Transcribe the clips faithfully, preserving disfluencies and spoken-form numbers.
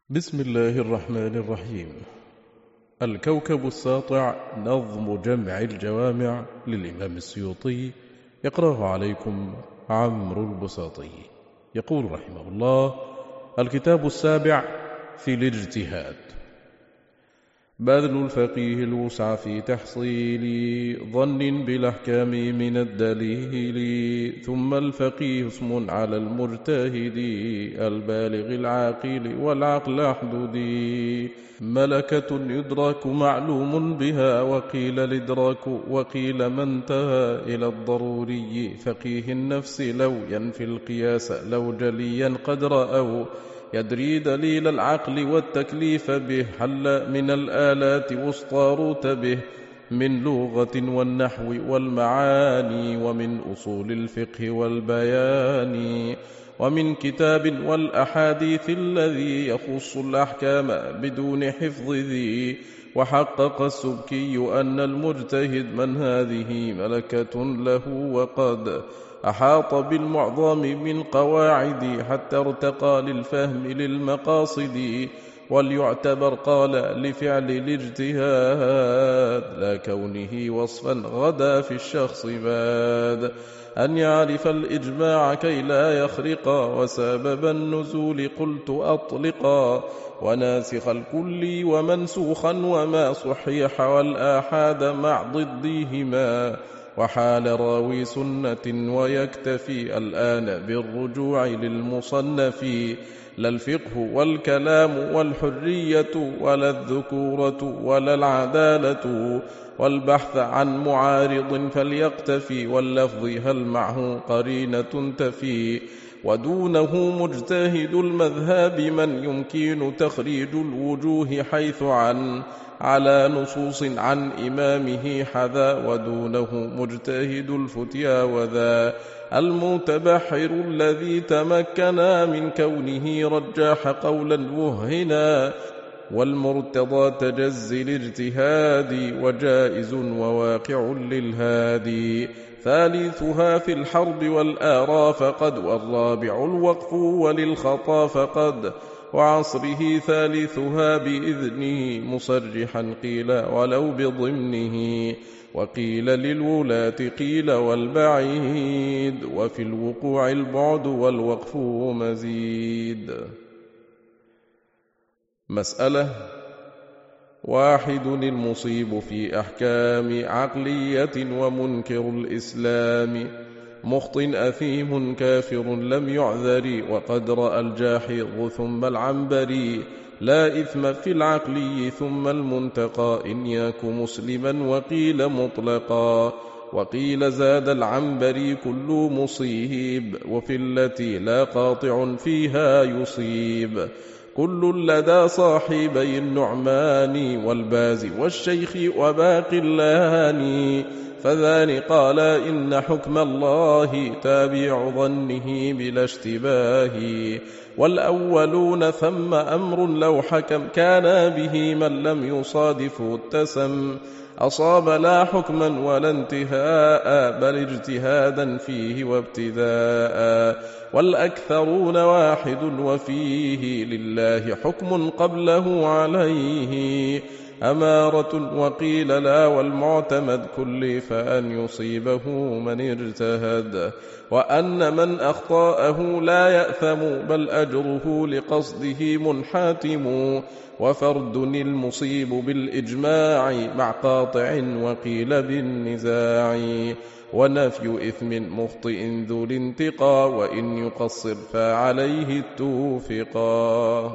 بسم الله الرحمن الرحيم. الكوكب الساطع، نظم جمع الجوامع للإمام السيوطي، يقرأه عليكم عمرو البساطي. يقول رحمه الله: الكتاب السابع في الاجتهاد. بذل الفقيه الوسع في تحصيل ظن بالأحكام من الدليل، ثم الفقيه اسم على المجتهد البالغ العاقل والعقل أحدد. ملكة يدرك معلوم بها، وقيل الإدراك وقيل ما انتهى إلى الضروري. فقيه النفس لو ينفي القياس لو جليا قد رأوا، يدري دليل العقل والتكليف به، حل من الآلات وسطاروت به، من لغة والنحو والمعاني، ومن أصول الفقه والبيان، ومن كتاب والأحاديث الذي يخص الأحكام بدون حفظ ذي. وحقق السبكي أن المجتهد من هذه ملكة له، وقد أحاط بالمعظم من قواعد، حتى ارتقى للفهم للمقاصد. وليعتبر قال لفعل الاجتهاد، لا كونه وصفا غدا في الشخص باد. أن يعرف الإجماع كي لا يخرق، وسبب النزول قلت أطلقا، وناسخ الكل ومنسوخا وما صحيح، والآحاد مع ضديهما، وحال راوي سنة ويكتفي الآن بالرجوع للمصنف. لا الفقه والكلام والحرية ولا الذكورة ولا العدالة، والبحث عن معارض فليقتفي، واللفظ هل معه قرينة تفي. ودونه مجتهد المذهب من يمكن تخريج الوجوه، حيث عن على نصوص عن إمامه حذا. ودونه مجتهد الفتيا وذا، المتبحر الذي تمكنا من كونه رجاح قولا وهنا. والمرتضى تجزي الاجتهاد، وجائز وواقع للهادي. ثالثها في الحرب والآراء فقد، والرابع الوقف وللخطا فقد. وعصره ثالثها بإذنه مصرحا قيل ولو بضمنه، وقيل للولاة قيل والبعيد. وفي الوقوع البعد والوقف مزيد. مسألة: واحد المصيب في أحكام عقلية ومنكر الإسلام، مخط أثيم كافر لم يعذر، وقد رأى الجاحظ ثم العنبري. لا إثم في العقلي ثم المنتقى، إن يك مسلما وقيل مطلقا. وقيل زاد العنبري كل مصيب، وفي التي لا قاطع فيها يصيب، كل لدى صاحبي النعمان والباز والشيخ وباقي اللاني. فذان قال إن حكم الله تابع ظنه بلا اشتباه، والأولون ثم أمر لو حكم كان به من لم يصادفه اتسم. أصاب لا حكما ولا انتهاء، بل اجتهادا فيه وابتداء. والأكثرون واحد وفيه لله حكم قبله عليه أمارة. وقيل لا والمعتمد كل فأن يصيبه من اجتهد، وأن من أخطأه لا يأثم، بل أجره لقصده منحاتم. وفرد المصيب بالإجماع مع قاطع، وقيل بالنزاع. ونفي إثم مخطئ ذو الانتقى، وإن يقصر فعليه التوفقا.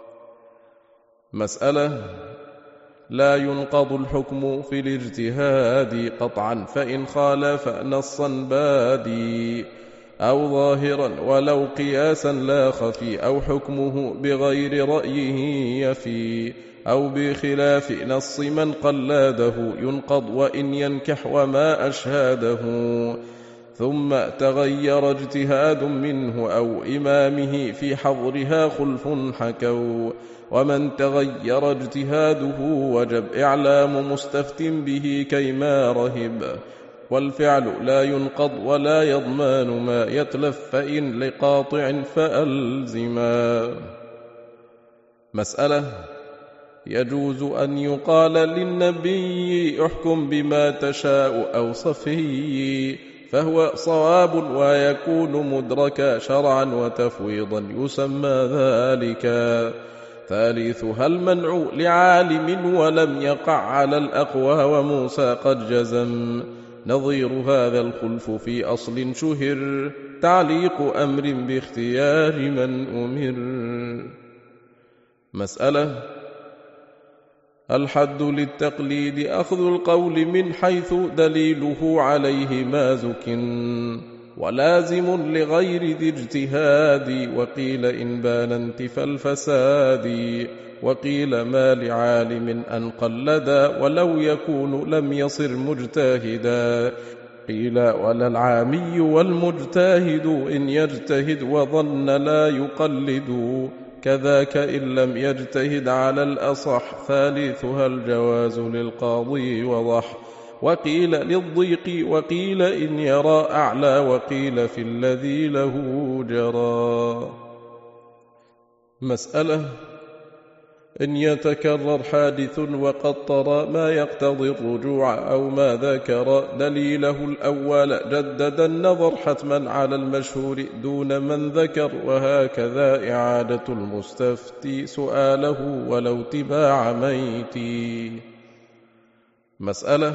مسألة: لا ينقض الحكم في الاجتهاد قطعا، فإن خالف نصا بادي أو ظاهرا ولو قياسا لا خفي، أو حكمه بغير رأيه يفي، أو بخلاف نص من قلاده ينقض، وإن ينكح وما أشهاده. ثم تغير اجتهاد منه أو إمامه، في حظرها خلف حكوا. ومن تغير اجتهاده وجب إعلام مستفت به كيما رهب. والفعل لا ينقض ولا يضمان ما يتلف، فإن لقاطع فألزما. مسألة: يجوز أن يقال للنبي احكم بما تشاء أو صفي، فهو صواب ويكون مدركا شرعا وتفويضا يسمى ذلك. ثالثها المنع لعالم ولم يقع على الأقوى وموسى قد جزم، نظير هذا الخلف في أصل شهر، تعليق أمر باختيار من أمر. مسألة: الحد للتقليد أخذ القول من حيث دليله عليه ما زكن، ولازم لغير ذي اجتهاد، وقيل إن بان انتفى الفساد، وقيل ما لعالم أن قلدا ولو يكون لم يصر مجتهدا، قيل ولا العامي والمجتهد إن يجتهد وظن لا يقلد، كذاك إن لم يجتهد على الأصح، ثالثها الجواز للقاضي وضح، وقيل للضيق، وقيل إن يرى أعلى، وقيل في الذي له جرى. مسألة: إن يتكرر حادث وقد طرى ما يقتضي الرجوع أو ما ذكر دليله الأول، جدد النظر حتما على المشهور دون من ذكر، وهكذا إعادة المستفتي سؤاله ولو تباع ميتي. مسألة: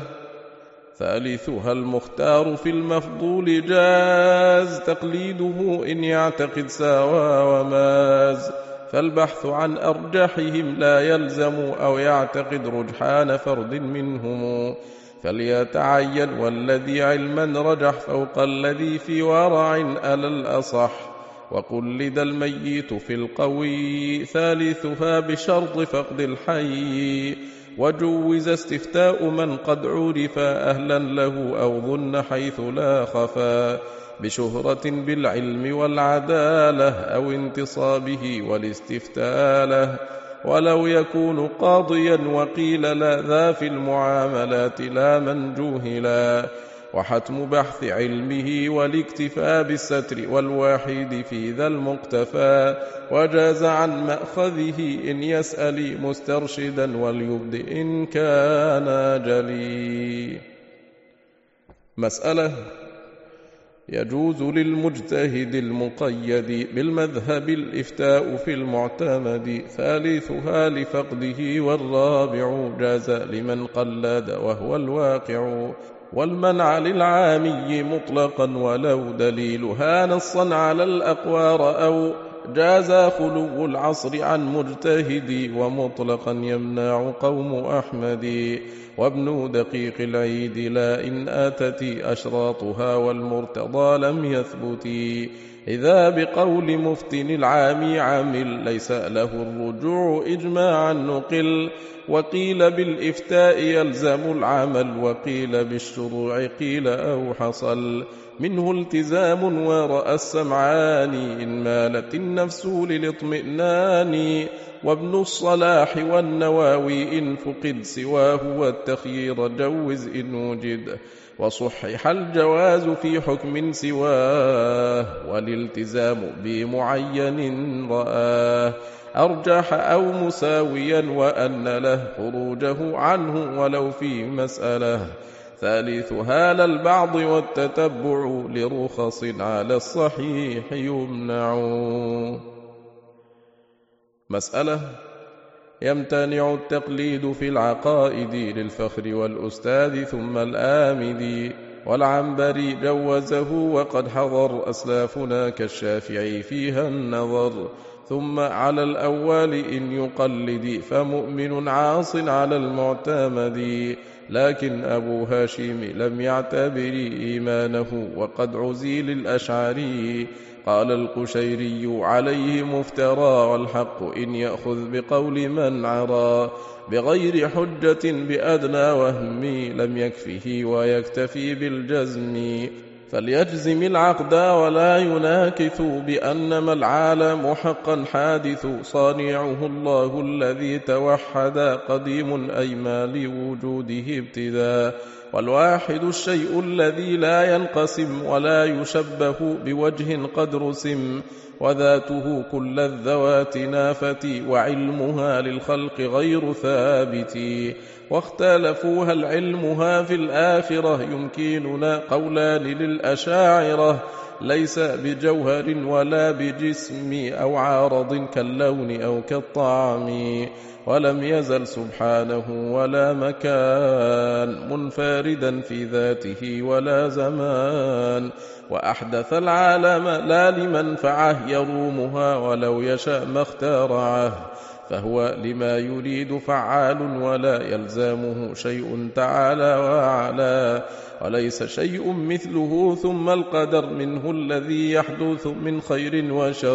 ثالثها المختار في المفضول جاز تقليده إن يعتقد ساوى وماز، فالبحث عن أرجحهم لا يلزم، أو يعتقد رجحان فرد منهم، فليتعين والذي علما رجح فوق الذي في ورع ألا الأصح، وقلد الميت في القوي، ثالثها بشرط فقد الحي، وجوز استفتاء من قد عرف أهلا له أو ظن حيث لا خفا، بشهرة بالعلم والعدالة أو انتصابه والاستفتاء له، ولو يكون قاضيا، وقيل لا ذا في المعاملات لا من جوهلا، وحتم بحث علمه والاكتفاء بالستر والواحد في ذا المقتفى، وجاز عن مأخذه إن يسأل مسترشدا وليبدئ إن كان جلي. مسألة: يجوز للمجتهد المقيد بالمذهب الإفتاء في المعتمد، ثالثها لفقده، والرابع جاز لمن قلد وهو الواقع، والمنع للعامي مطلقا ولو دليلها نصا على الأقوى رأوا، جاز خلو العصر عن مجتهد، ومطلقا يمنع قوم أحمد، وابن دقيق العيد لا إن آتت أشراطها، والمرتضى لم يثبت، إذا بقول مفتن العامي عامل ليس له الرجوع إجماعا نقل، وقيل بالإفتاء يلزم العمل، وقيل بالشروع قيل أو حصل منه التزام، ورأى السمعان إن مالت النفس للاطمئنان، وابن الصلاح والنواوي إن فقد سواه، والتخيير جوز إن وجد، وصحح الجواز في حكم سواه، والالتزام بمعين رآه أرجح أو مساويا، وأن له خروجه عنه ولو في مسألة، ثالثها للبعض والتتبع لرخص على الصحيح يمنع. مسألة: يمتنع التقليد في العقائد للفخر والأستاذ ثم الآمد، والعنبري جوزه وقد حضر أسلافنا كالشافعي فيها النظر، ثم على الأول إن يقلد فمؤمن عاص على المعتمد، لكن أبو هاشم لم يعتبر إيمانه وقد عزي للأشعري، قال القشيري عليه مفترى، والحق إن يأخذ بقول من عرى بغير حجة بأدنى وهم لم يكفه ويكتفي بالجزم، فليجزم العقد ولا يناكث بأنما العالم حقا حادث، صانعه الله الذي توحد قديم أيما لوجوده ابتداء، والواحد الشيء الذي لا ينقسم ولا يشبه بوجه قد رسم، وذاته كل الذوات نافت، وعلمها للخلق غير ثابت. واختلفوا هل علمها في الآخرة، يمكننا قولان للأشاعرة، ليس بجوهر ولا بجسم أو عارض كاللون أو كالطعم، ولم يزل سبحانه ولا مكان منفردا في ذاته ولا زمان، وأحدث العالم لا لمنفعه يرومها ولو يشاء ما اخترعه، فهو لما يريد فعال ولا يلزمه شيء تعالى وعلا، وليس شيء مثله ثم القدر منه الذي يحدث من خير وشر،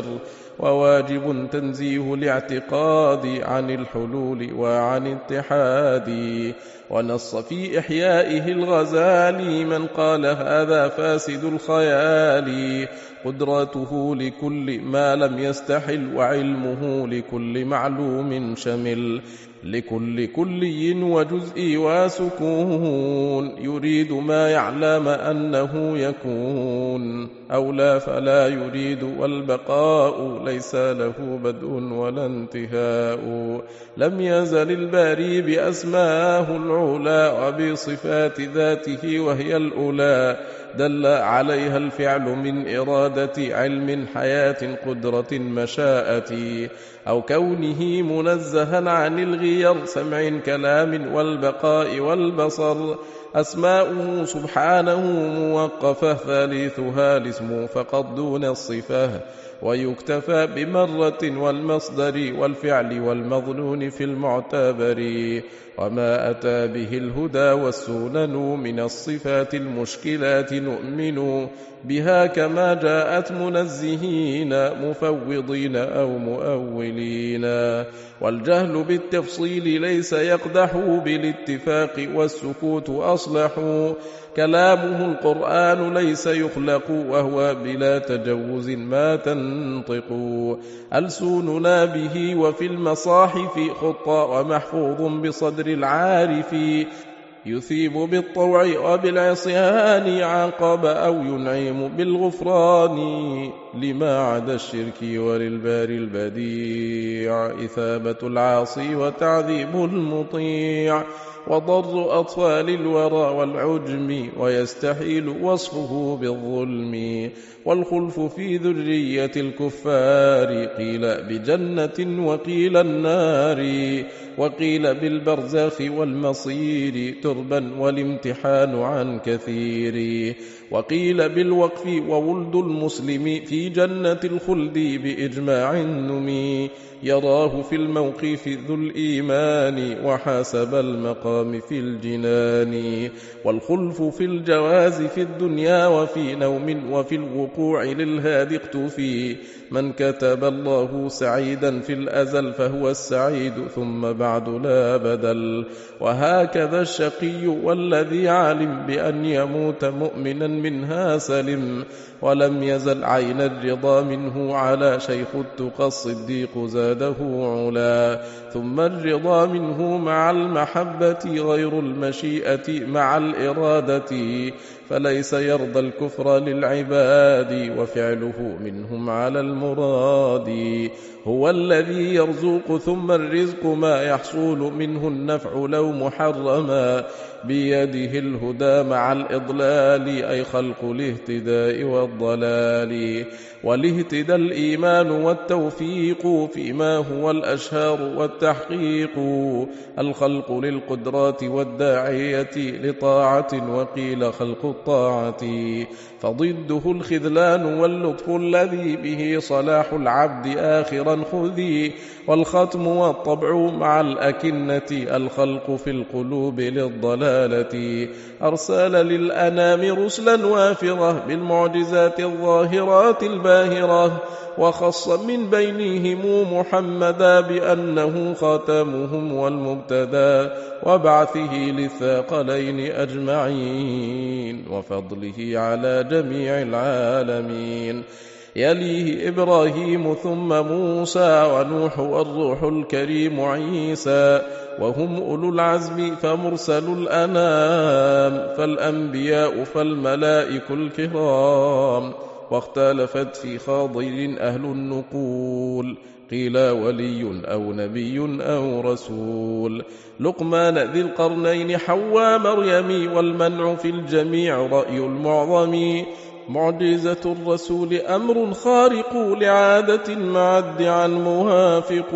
وواجب تنزيه الاعتقاد عن الحلول وعن اتحاد. ونص في إحيائه الغزالي من قال هذا فاسد الخيال، قدرته لكل ما لم يستحل، وعلمه لكل معلوم شمل، لكل كلي وجزء وسكون، يريد ما يعلم أنه يكون، أو لا فلا يريد، والبقاء ليس له بدء ولا انتهاء. لم يزل الباري بأسماه العلا، وبصفات ذاته وهي الأولى، دل عليها الفعل من إرادة علم حياة قدرة مشاءة، أو كونه منزها عن الغير سمع كلام والبقاء والبصر. أسماؤه سبحانه موقفة، ثالثها الاسم فقط دون الصفة، ويكتفى بمرة والمصدر والفعل والمظنون في المعتبر. وما أتى به الهدى والسنن من الصفات المشكلات نؤمن بها كما جاءت منزهين مفوضين أو مؤولين. والجهل بالتفصيل ليس يقدح بالاتفاق، والسكوت أصلح، كلامه القرآن ليس يخلق، وهو بلا تجوز ما تنطق. ألسوننا به وفي المصاحف خطى، ومحفوظ بصدر العارف، يثيب بالطوع وبالعصيان عاقب، أو ينعم بالغفران لما عدا الشرك، وللبار البديع إثابة العاصي وتعذيب المطيع، وضر أطفال الورى والعجم، ويستحيل وصفه بالظلم. والخلف في ذرية الكفار قيل بجنة وقيل النار، وقيل بالبرزخ والمصير تربا والامتحان عن كثير، وقيل بالوقف وولد المسلم في جنة الخلد بإجماع النمي، يراه في الموقف ذو الإيمان وحاسب المقام في الجنان. والخلف في الجواز في الدنيا وفي نوم، وفي الوقوع للهادي اقتفي، من كتب الله سعيدا في الأزل فهو السعيد ثم بعد لا بدل. وهكذا الشقي والذي علم بأن يموت مؤمنا منها سلم، ولم يزل عين الرضا منه على شيخ التقى الصديق زاده علا. ثم الرضا منه مع المحبة غير المشيئة مع الإرادة، فليس يرضى الكفر للعباد وفعله منهم على المراد. هو الذي يرزق ثم الرزق ما يحصل منه النفع لو محرما، بيده الهدى مع الإضلال أي خلق الاهتداء والضلال. والاهتدى الإيمان والتوفيق فيما هو الأشهار والتحقيق، الخلق للقدرات والداعية لطاعة وقيل خلق الطاعة، فضده الخذلان واللطف الذي به صلاح العبد آخرا خذي. والختم والطبع مع الأكنة الخلق في القلوب للضلالة، أرسل للأنام رسلا وافرة بالمعجزات الظاهرات الباهرة، وخص من بينهم محمدا بأنه خاتمهم والمبتدى، وبعثه للثاقلين أجمعين وفضله على جميع العالمين. يليه إبراهيم ثم موسى ونوح والروح الكريم عيسى، وهم أولو العزم فمرسل الأنام، فالأنبياء فالملائك الكرام. واختلفت في خاضر أهل النقول، قيل ولي أو نبي أو رسول. لقمان ذي القرنين حواء مريم، والمنع في الجميع رأي المعظم. معجزة الرسول أمر خارق لعادة مع ادعاء موافق،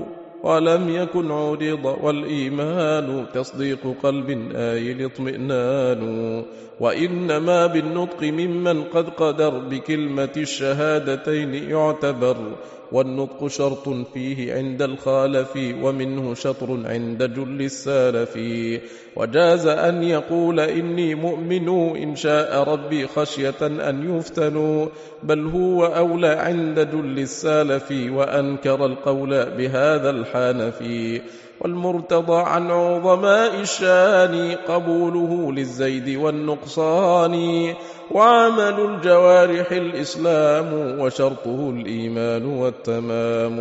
ولم يكن عرض والإيمان تصديق قلب آي الاطمئنان. وإنما بالنطق ممن قد قدر بكلمة الشهادتين يعتبر، والنطق شرط فيه عند الخالف، ومنه شطر عند جل السالف. وجاز أن يقول إني مؤمن إن شاء ربي خشية أن يفتنوا، بل هو أولى عند جل السالف، وأنكر القول بهذا الحنفي. والمرتضى عن عظماء الشان قبوله للزيد والنقصان، وعمل الجوارح الإسلام وشرطه الإيمان والتمام.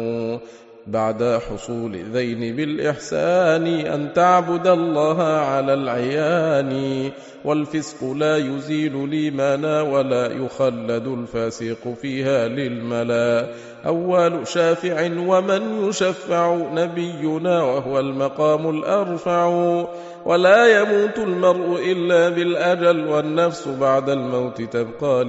بعد حصول ذين بالإحسان أن تعبد الله على العيان، والفسق لا يزيل الإيمان ولا يخلد الفاسق فيها للملا. أول شافع ومن يشفع نبينا وهو المقام الأرفع، ولا يموت المرء إلا بالأجل، والنفس بعد الموت تبقى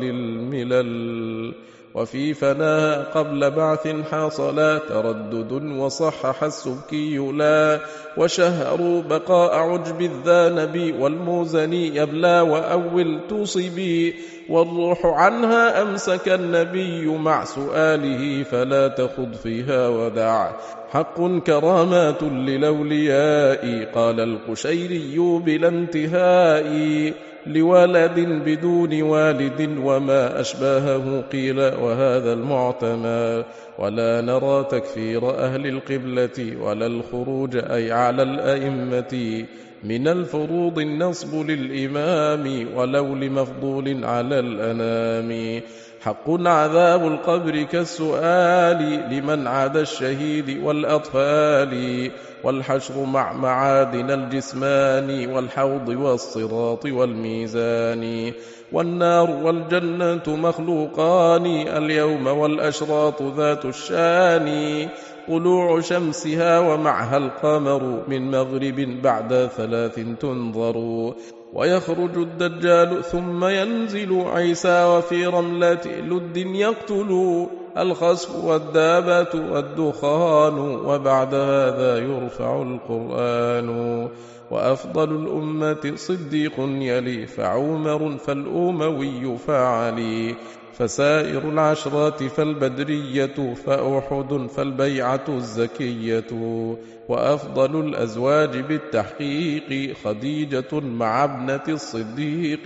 للملل. وفي فناها قبل بعث حاصلا تردد، وصحح السبكي لا، وشهروا بقاء عجب الذانب، والموزني يبلى وأول تصبي. والروح عنها أمسك النبي مع سؤاله، فلا تخض فيها ودع. حق كرامات للأولياء، قال القشيري بلا انتهاء، لولد بدون والد وما أشباهه قيل وهذا المعتمى. ولا نرى تكفير أهل القبلة ولا الخروج أي على الأئمة، من الفروض النصب للإمام ولو لمفضول على الأنام. حق عذاب القبر كالسؤال لمن عاد الشهيد والأطفال، والحشر مع معادن الجسمان، والحوض والصراط والميزان. والنار والجنة مخلوقان اليوم، والأشراط ذات الشان، طلوع شمسها ومعها القمر، من مغرب بعد ثلاث تنظر. ويخرج الدجال ثم ينزل عيسى، وفي رملة لد يقتل الخسف والدابة والدخان، وبعد هذا يرفع القرآن. وأفضل الأمة صديق يلي، فعمر فالأموي فعلي، فسائر العشرات فالبدرية، فأحد فالبيعة الزكية. وأفضل الأزواج بالتحقيق خديجة مع ابنة الصديق،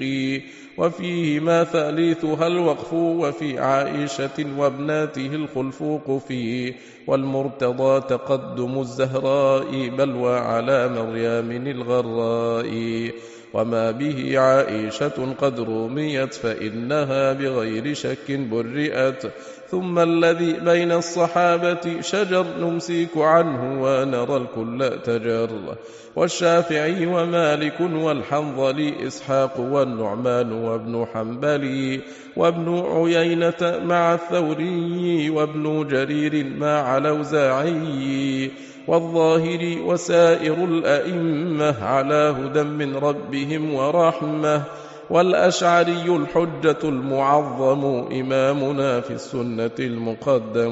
وفيهما ثالثها الوقف، وفي عائشة وابناته الخلفوق فيه. والمرتضى تقدم الزهراء، بل وعلى مريم الغراء. وما به عائشة قد رميت، فإنها بغير شك برئت. ثم الذي بين الصحابة شجر، نمسك عنه ونرى الكل تجر. والشافعي ومالك والحنظلي، إسحاق والنعمان وابن حنبلي، وابن عيينة مع الثوري، وابن جرير مع الأوزاعي، والظاهر وسائر الأئمة على هدى من ربهم ورحمة. والأشعري الحجة المعظم، إمامنا في السنة المقدم.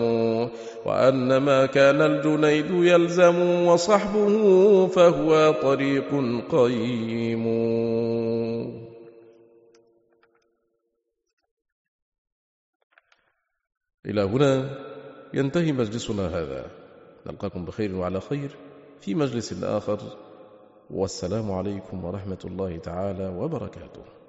وأن ما كان الجنيد يلزم وصحبه، فهو طريق قيم. إلى هنا ينتهي مجلسنا هذا، نلقاكم بخير وعلى خير في مجلس آخر، والسلام عليكم ورحمة الله تعالى وبركاته.